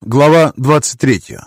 Глава 23.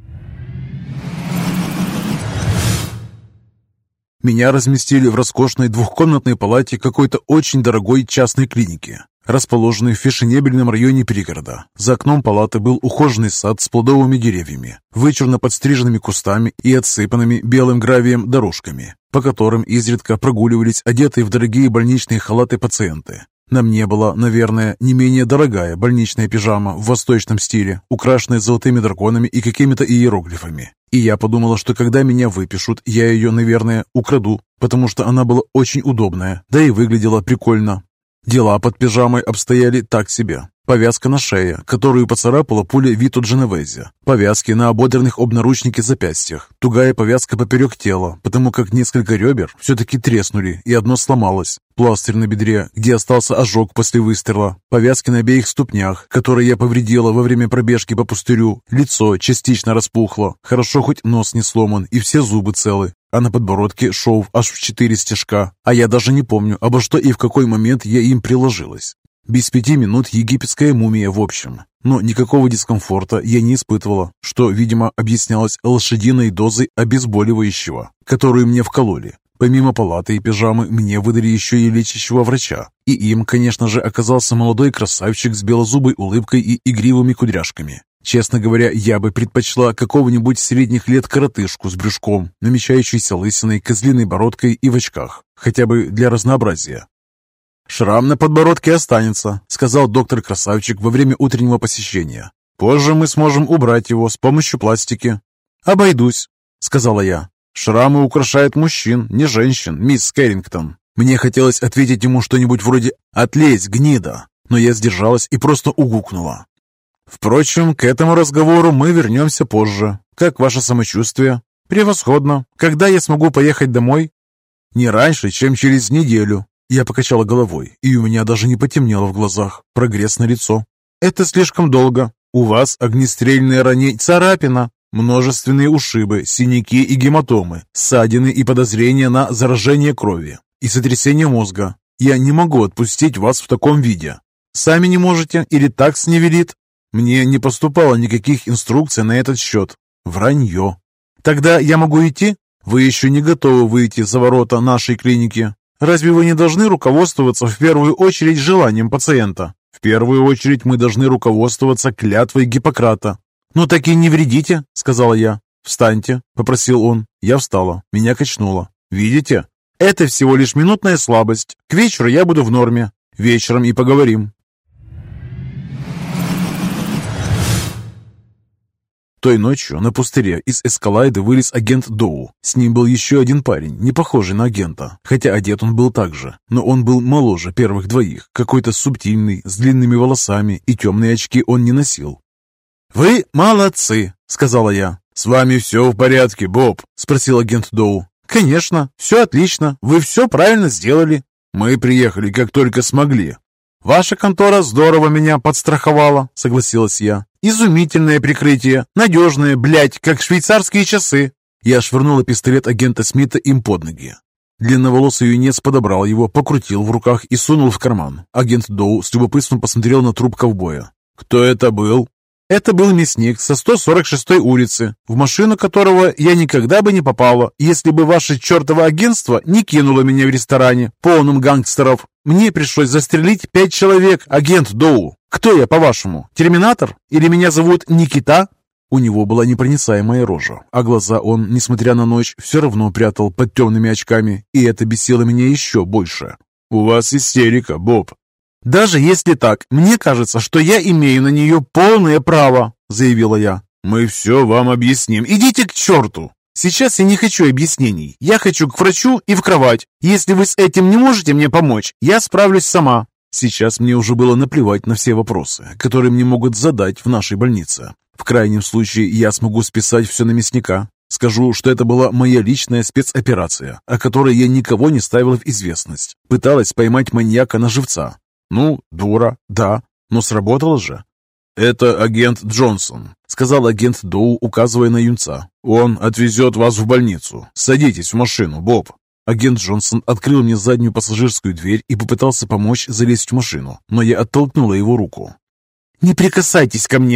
Меня разместили в роскошной двухкомнатной палате какой-то очень дорогой частной клиники, расположенной в фешенебельном районе пригорода. За окном палаты был ухоженный сад с плодовыми деревьями, вычурно подстриженными кустами и отсыпанными белым гравием дорожками, по которым изредка прогуливались одетые в дорогие больничные халаты пациенты. На мне была, наверное, не менее дорогая больничная пижама в восточном стиле, украшенная золотыми драконами и какими-то иероглифами. И я подумала, что когда меня выпишут, я ее, наверное, украду, потому что она была очень удобная, да и выглядела прикольно. Дела под пижамой обстояли так себе. Повязка на шее, которую поцарапала пуля Вито Дженовезе. Повязки на ободранных об наручнике запястьях. Тугая повязка поперек тела, потому как несколько ребер все-таки треснули, и одно сломалось. Пластырь на бедре, где остался ожог после выстрела. Повязки на обеих ступнях, которые я повредила во время пробежки по пустырю. Лицо частично распухло. Хорошо, хоть нос не сломан, и все зубы целы. А на подбородке шов аж в 4 стежка. А я даже не помню, обо что и в какой момент я им приложилась. Без 5 минут египетская мумия в общем. Но никакого дискомфорта я не испытывала, что, видимо, объяснялось лошадиной дозой обезболивающего, которую мне вкололи. Помимо палаты и пижамы, мне выдали еще и лечащего врача. И им, конечно же, оказался молодой красавчик с белозубой улыбкой и игривыми кудряшками. Честно говоря, я бы предпочла какого-нибудь средних лет коротышку с брюшком, намечающейся лысиной, козлиной бородкой и в очках, хотя бы для разнообразия. «Шрам на подбородке останется», — сказал доктор-красавчик во время утреннего посещения. «Позже мы сможем убрать его с помощью пластики». «Обойдусь», — сказала я. «Шрамы украшают мужчин, не женщин, мисс Кэррингтон». Мне хотелось ответить ему что-нибудь вроде «Отлезь, гнида», но я сдержалась и просто угукнула. «Впрочем, к этому разговору мы вернемся позже. Как ваше самочувствие?» «Превосходно. Когда я смогу поехать домой?» «Не раньше, чем через неделю». Я покачала головой, и у меня даже не потемнело в глазах. Прогресс налицо. «Это слишком долго. У вас огнестрельное ранение, царапина, множественные ушибы, синяки и гематомы, ссадины и подозрения на заражение крови и сотрясение мозга. Я не могу отпустить вас в таком виде. Сами не можете или такс не велит?» Мне не поступало никаких инструкций на этот счет. Вранье. «Тогда я могу идти? Вы еще не готовы выйти за ворота нашей клиники. Разве вы не должны руководствоваться в первую очередь желанием пациента? В первую очередь мы должны руководствоваться клятвой Гиппократа». «Ну так и не вредите», — сказала я. «Встаньте», — попросил он. Я встала. Меня качнуло. «Видите? Это всего лишь минутная слабость. К вечеру я буду в норме. Вечером и поговорим». Той ночью на пустыре из эскалайды вылез агент Доу. С ним был еще один парень, не похожий на агента, хотя одет он был так же, но он был моложе первых двоих, какой-то субтильный, с длинными волосами, и темные очки он не носил. «Вы молодцы», — сказала я. «С вами все в порядке, Боб?» — спросил агент Доу. «Конечно, все отлично, вы все правильно сделали». «Мы приехали, как только смогли». «Ваша контора здорово меня подстраховала», — согласилась я. «Изумительное прикрытие, надежное, блядь, как швейцарские часы». Я швырнула пистолет агента Смита им под ноги. Длинноволосый юнец подобрал его, покрутил в руках и сунул в карман. Агент Доу с любопытством посмотрел на труп ковбоя. «Кто это был?» «Это был мясник со 146-й улицы, в машину которого я никогда бы не попала, если бы ваше чертово агентство не кинуло меня в ресторане, полном гангстеров. Мне пришлось застрелить 5 человек, агент Доу. Кто я, по-вашему, терминатор? Или меня зовут Никита?» У него была непроницаемая рожа, а глаза он, несмотря на ночь, все равно прятал под темными очками, и это бесило меня еще больше. «У вас истерика, Боб». «Даже если так, мне кажется, что я имею на нее полное право», — заявила я. «Мы все вам объясним. Идите к черту!» «Сейчас я не хочу объяснений. Я хочу к врачу и в кровать. Если вы с этим не можете мне помочь, я справлюсь сама». Сейчас мне уже было наплевать на все вопросы, которые мне могут задать в нашей больнице. В крайнем случае я смогу списать все на мясника. Скажу, что это была моя личная спецоперация, о которой я никого не ставила в известность. Пыталась поймать маньяка на живца. Ну, дура, да, но сработало же. «Это агент Джонсон», — сказал агент Доу, указывая на юнца. «Он отвезет вас в больницу. Садитесь в машину, Боб». Агент Джонсон открыл мне заднюю пассажирскую дверь и попытался помочь залезть в машину, но я оттолкнула его руку. «Не прикасайтесь ко мне!»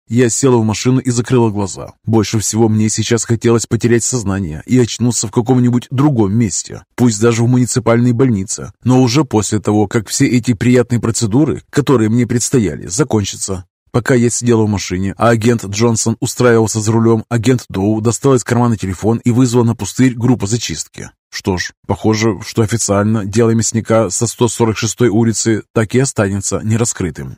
Я села в машину и закрыла глаза. Больше всего мне сейчас хотелось потерять сознание и очнуться в каком-нибудь другом месте, пусть даже в муниципальной больнице, но уже после того, как все эти приятные процедуры, которые мне предстояли, закончатся. Пока я сидела в машине, а агент Джонсон устраивался за рулем, агент Доу достал из кармана телефон и вызвал на пустырь группу зачистки. Что ж, похоже, что официально дело мясника со 146-й улицы так и останется нераскрытым.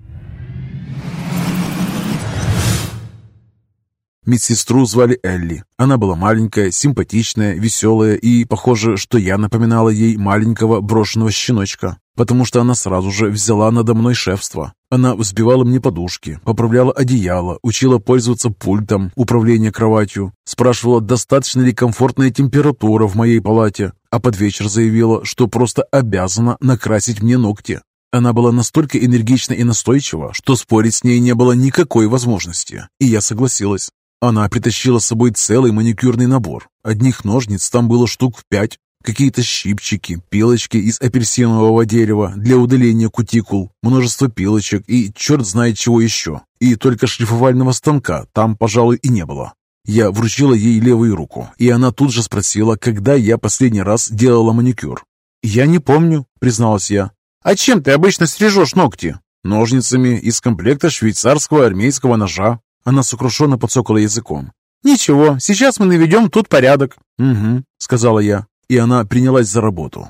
Медсестру звали Элли. Она была маленькая, симпатичная, веселая и, похоже, что я напоминала ей маленького брошенного щеночка, потому что она сразу же взяла надо мной шефство. Она взбивала мне подушки, поправляла одеяло, учила пользоваться пультом управления кроватью, спрашивала, достаточно ли комфортная температура в моей палате, а под вечер заявила, что просто обязана накрасить мне ногти. Она была настолько энергична и настойчива, что спорить с ней не было никакой возможности, и я согласилась. Она притащила с собой целый маникюрный набор. Одних ножниц там было штук 5, какие-то щипчики, пилочки из апельсинового дерева для удаления кутикул, множество пилочек и черт знает чего еще. И только шлифовального станка там, пожалуй, и не было. Я вручила ей левую руку, и она тут же спросила, когда я последний раз делала маникюр. «Я не помню», — призналась я. «А чем ты обычно стрижешь ногти?» «Ножницами из комплекта швейцарского армейского ножа». Она сокрушенно подсокала языком. «Ничего, сейчас мы наведем тут порядок». «Угу», — сказала я, и она принялась за работу.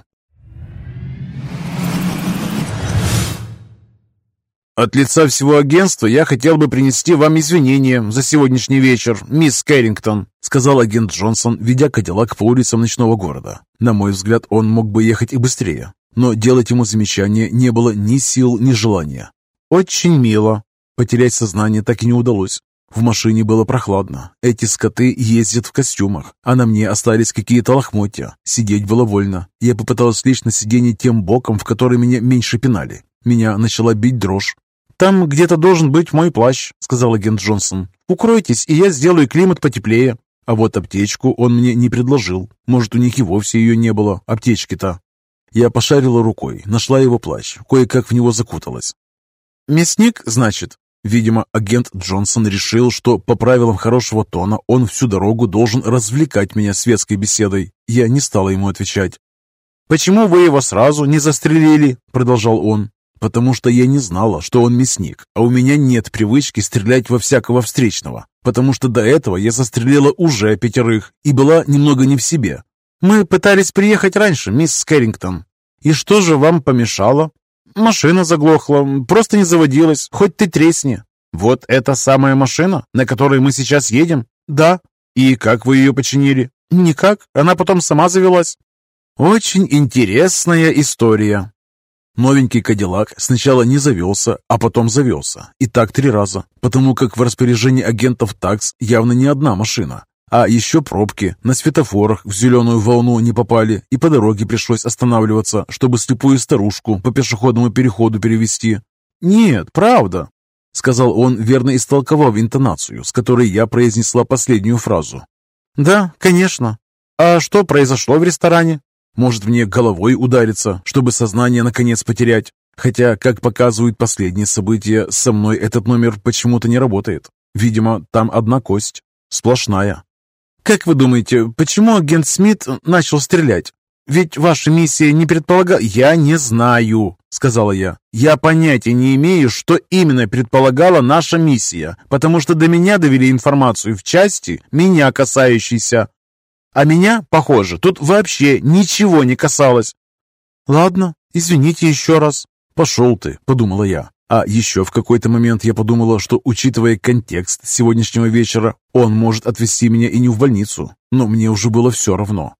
«От лица всего агентства я хотел бы принести вам извинения за сегодняшний вечер, мисс Кэррингтон», сказал агент Джонсон, ведя Кадиллак по улицам ночного города. На мой взгляд, он мог бы ехать и быстрее, но делать ему замечания не было ни сил, ни желания. «Очень мило». Потерять сознание так и не удалось. В машине было прохладно. Эти скоты ездят в костюмах, а на мне остались какие-то лохмотья. Сидеть было вольно. Я попыталась лечь на сиденье тем боком, в который меня меньше пинали. Меня начала бить дрожь. «Там где-то должен быть мой плащ», — сказал агент Джонсон. «Укройтесь, и я сделаю климат потеплее». А вот аптечку он мне не предложил. Может, у них и вовсе ее не было, аптечки-то. Я пошарила рукой, нашла его плащ, кое-как в него закуталась. «Мясник, значит?» Видимо, агент Джонсон решил, что по правилам хорошего тона он всю дорогу должен развлекать меня светской беседой. Я не стала ему отвечать. «Почему вы его сразу не застрелили?» — продолжал он. «Потому что я не знала, что он мясник, а у меня нет привычки стрелять во всякого встречного, потому что до этого я застрелила уже 5 и была немного не в себе. Мы пытались приехать раньше, мисс Кэррингтон. И что же вам помешало?» «Машина заглохла, просто не заводилась, хоть ты тресни». «Вот эта самая машина, на которой мы сейчас едем?» «Да». «И как вы ее починили?» «Никак, она потом сама завелась». «Очень интересная история». Новенький Кадиллак сначала не завелся, а потом завелся. И так 3 раза, потому как в распоряжении агентов ТАКС явно не одна машина. А еще пробки, на светофорах в зеленую волну не попали, и по дороге пришлось останавливаться, чтобы слепую старушку по пешеходному переходу перевести. «Нет, правда», — сказал он, верно истолковав интонацию, с которой я произнесла последнюю фразу. «Да, конечно. А что произошло в ресторане? Может, мне головой удариться, чтобы сознание наконец потерять? Хотя, как показывают последние события, со мной этот номер почему-то не работает. Видимо, там одна кость, сплошная». «Как вы думаете, почему агент Смит начал стрелять? Ведь ваша миссия не предполагала...» «Я не знаю», — сказала я. «Я понятия не имею, что именно предполагала наша миссия, потому что до меня довели информацию в части, меня касающейся. А меня, похоже, тут вообще ничего не касалось». «Ладно, извините еще раз». «Пошел ты», — подумала я. А еще в какой-то момент я подумала, что, учитывая контекст сегодняшнего вечера, он может отвезти меня и не в больницу, но мне уже было все равно.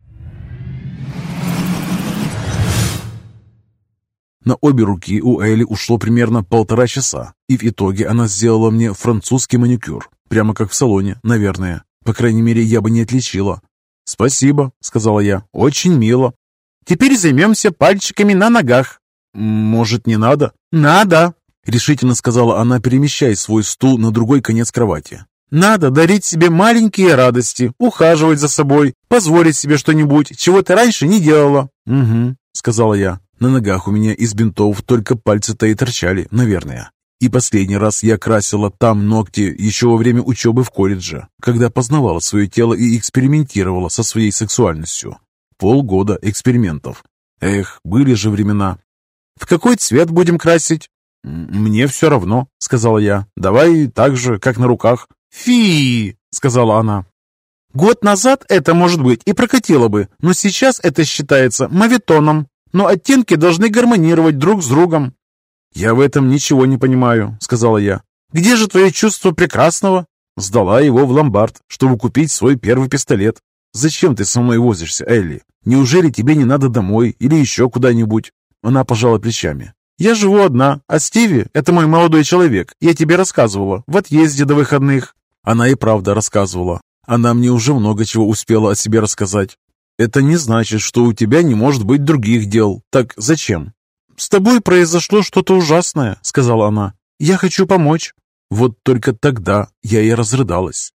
На обе руки у Элли ушло примерно 1,5 часа, и в итоге она сделала мне французский маникюр, прямо как в салоне, наверное. По крайней мере, я бы не отличила. «Спасибо», — сказала я, — «очень мило». «Теперь займемся пальчиками на ногах». «Может, не надо?» «Надо», — решительно сказала она, перемещая свой стул на другой конец кровати. «Надо дарить себе маленькие радости, ухаживать за собой, позволить себе что-нибудь, чего ты раньше не делала». «Угу», — сказала я. На ногах у меня из бинтов только пальцы-то и торчали, наверное. И последний раз я красила там ногти еще во время учебы в колледже, когда познавала свое тело и экспериментировала со своей сексуальностью. Полгода экспериментов. Эх, были же времена. «В какой цвет будем красить?» «Мне все равно», — сказала я. «Давай так же, как на руках». «Фи!» — сказала она. «Год назад это, может быть, и прокатило бы, но сейчас это считается моветоном. Но оттенки должны гармонировать друг с другом». «Я в этом ничего не понимаю», — сказала я. «Где же твое чувство прекрасного?» «Сдала его в ломбард, чтобы купить свой первый пистолет». «Зачем ты со мной возишься, Элли? Неужели тебе не надо домой или еще куда-нибудь?» Она пожала плечами. «Я живу одна, а Стиви — это мой молодой человек. Я тебе рассказывала, в отъезде до выходных». Она и правда рассказывала. Она мне уже много чего успела о себе рассказать. «Это не значит, что у тебя не может быть других дел. Так зачем?» «С тобой произошло что-то ужасное», — сказала она. «Я хочу помочь». Вот только тогда я и разрыдалась.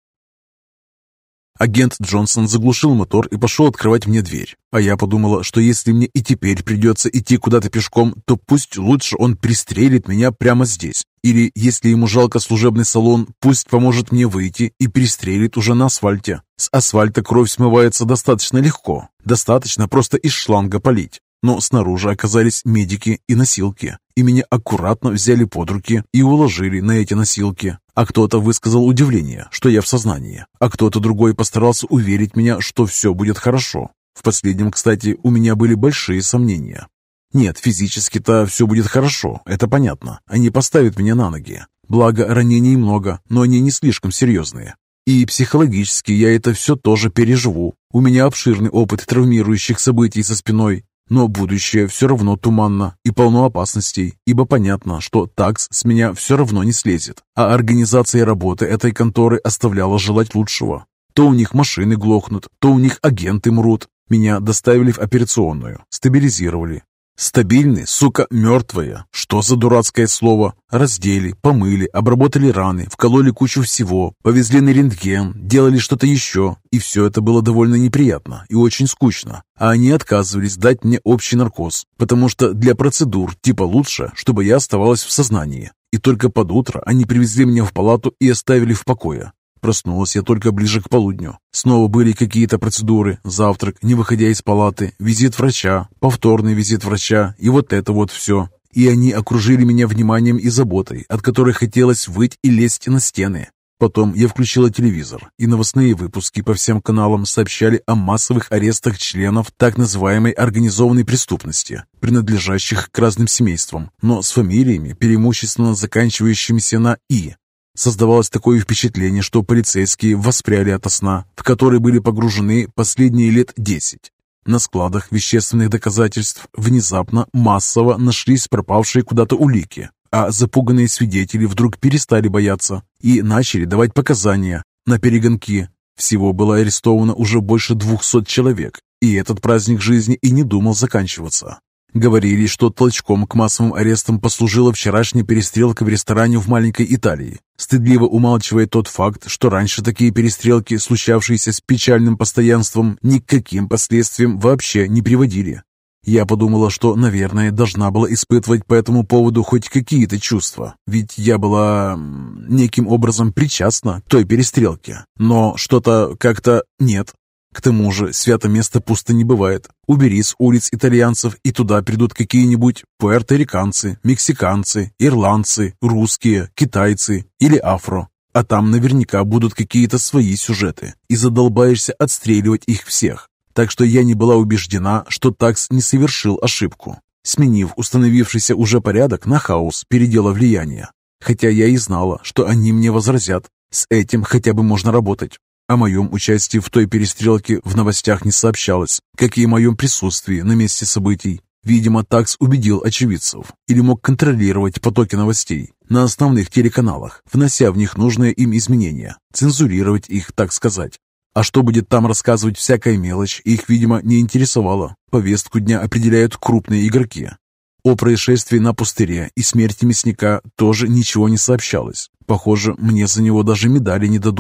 Агент Джонсон заглушил мотор и пошел открывать мне дверь. А я подумала, что если мне и теперь придется идти куда-то пешком, то пусть лучше он пристрелит меня прямо здесь. Или, если ему жалко служебный салон, пусть поможет мне выйти и пристрелит уже на асфальте. С асфальта кровь смывается достаточно легко. Достаточно просто из шланга полить. Но снаружи оказались медики и носилки, и меня аккуратно взяли под руки и уложили на эти носилки. А кто-то высказал удивление, что я в сознании, а кто-то другой постарался уверить меня, что все будет хорошо. В последнем, кстати, у меня были большие сомнения. Нет, физически-то все будет хорошо, это понятно. Они поставят меня на ноги. Благо, ранений много, но они не слишком серьезные. И психологически я это все тоже переживу. У меня обширный опыт травмирующих событий со спиной. Но будущее все равно туманно и полно опасностей, ибо понятно, что такс с меня все равно не слезет, а организация работы этой конторы оставляла желать лучшего. То у них машины глохнут, то у них агенты мрут. Меня доставили в операционную, стабилизировали. Стабильны, сука, мертвые. Что за дурацкое слово? Раздели, помыли, обработали раны, вкололи кучу всего, повезли на рентген, делали что-то еще. И все это было довольно неприятно и очень скучно. А они отказывались дать мне общий наркоз, потому что для процедур типа лучше, чтобы я оставалась в сознании. И только под утро они привезли меня в палату и оставили в покое. Проснулась я только ближе к полудню. Снова были какие-то процедуры, завтрак, не выходя из палаты, визит врача, повторный визит врача и вот это вот все. И они окружили меня вниманием и заботой, от которой хотелось выть и лезть на стены. Потом я включила телевизор, и новостные выпуски по всем каналам сообщали о массовых арестах членов так называемой организованной преступности, принадлежащих к разным семействам, но с фамилиями, преимущественно заканчивающимися на «и». Создавалось такое впечатление, что полицейские воспряли ото сна, в который были погружены последние лет 10. На складах вещественных доказательств внезапно массово нашлись пропавшие куда-то улики, а запуганные свидетели вдруг перестали бояться и начали давать показания на перегонки. Всего было арестовано уже больше 200 человек, и этот праздник жизни и не думал заканчиваться. Говорили, что толчком к массовым арестам послужила вчерашняя перестрелка в ресторане в маленькой Италии, стыдливо умалчивая тот факт, что раньше такие перестрелки, случавшиеся с печальным постоянством, ни к каким последствиям вообще не приводили. Я подумала, что, наверное, должна была испытывать по этому поводу хоть какие-то чувства, ведь я была неким образом причастна к той перестрелке, но что-то как-то нет. К тому же, свято место пусто не бывает. Убери с улиц итальянцев, и туда придут какие-нибудь пуэрториканцы, мексиканцы, ирландцы, русские, китайцы или афро. А там наверняка будут какие-то свои сюжеты, и задолбаешься отстреливать их всех. Так что я не была убеждена, что такс не совершил ошибку, сменив установившийся уже порядок на хаос передела влияния. Хотя я и знала, что они мне возразят. С этим хотя бы можно работать. О моем участии в той перестрелке в новостях не сообщалось, как и о моем присутствии на месте событий. Видимо, такс убедил очевидцев или мог контролировать потоки новостей на основных телеканалах, внося в них нужные им изменения, цензурировать их, так сказать. А что будет там рассказывать всякая мелочь, их, видимо, не интересовало. Повестку дня определяют крупные игроки. О происшествии на пустыре и смерти мясника тоже ничего не сообщалось. Похоже, мне за него даже медали не дадут.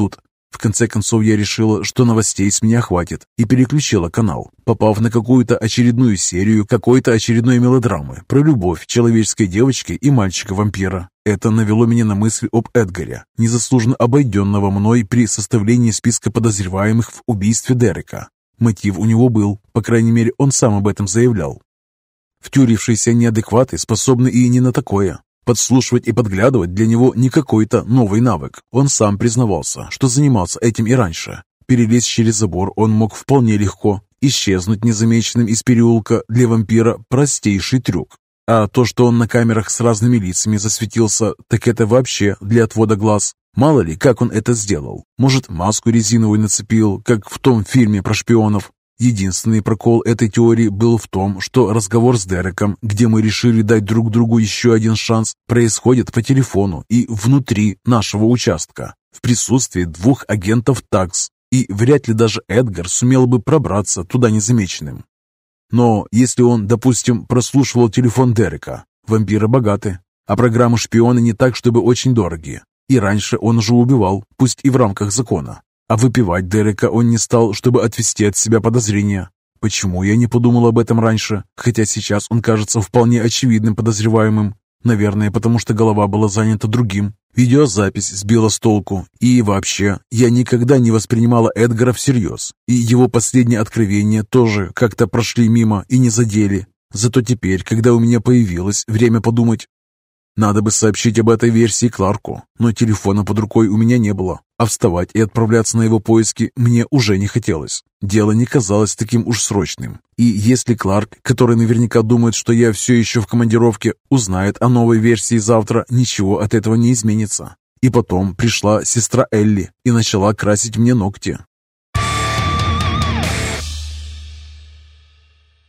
В конце концов я решила, что новостей с меня хватит, и переключила канал, попав на какую-то очередную серию какой-то очередной мелодрамы про любовь человеческой девочки и мальчика-вампира. Это навело меня на мысль об Эдгаре, незаслуженно обойденного мной при составлении списка подозреваемых в убийстве Дерека. Мотив у него был, по крайней мере, он сам об этом заявлял. Втюрившиеся неадекваты способны и не на такое. Подслушивать и подглядывать для него не какой-то новый навык. Он сам признавался, что занимался этим и раньше. Перелезть через забор он мог вполне легко. Исчезнуть незамеченным из переулка для вампира – простейший трюк. А то, что он на камерах с разными лицами засветился, так это вообще для отвода глаз. Мало ли, как он это сделал. Может, маску резиновую нацепил, как в том фильме про шпионов. Единственный прокол этой теории был в том, что разговор с Дереком, где мы решили дать друг другу еще один шанс, происходит по телефону и внутри нашего участка, в присутствии 2 агентов ТАКС, и вряд ли даже Эдгар сумел бы пробраться туда незамеченным. Но если он, допустим, прослушивал телефон Дерека, вампиры богаты, а программы шпиона не так, чтобы очень дорогие, и раньше он уже убивал, пусть и в рамках закона. А выпивать Дерека он не стал, чтобы отвести от себя подозрения. Почему я не подумал об этом раньше, хотя сейчас он кажется вполне очевидным подозреваемым? Наверное, потому что голова была занята другим. Видеозапись сбила с толку. И вообще, я никогда не воспринимала Эдгара всерьез. И его последние откровения тоже как-то прошли мимо и не задели. Зато теперь, когда у меня появилось время подумать, надо бы сообщить об этой версии Кларку, но телефона под рукой у меня не было, а вставать и отправляться на его поиски мне уже не хотелось. Дело не казалось таким уж срочным. И если Кларк, который наверняка думает, что я все еще в командировке, узнает о новой версии завтра, ничего от этого не изменится. И потом пришла сестра Элли и начала красить мне ногти.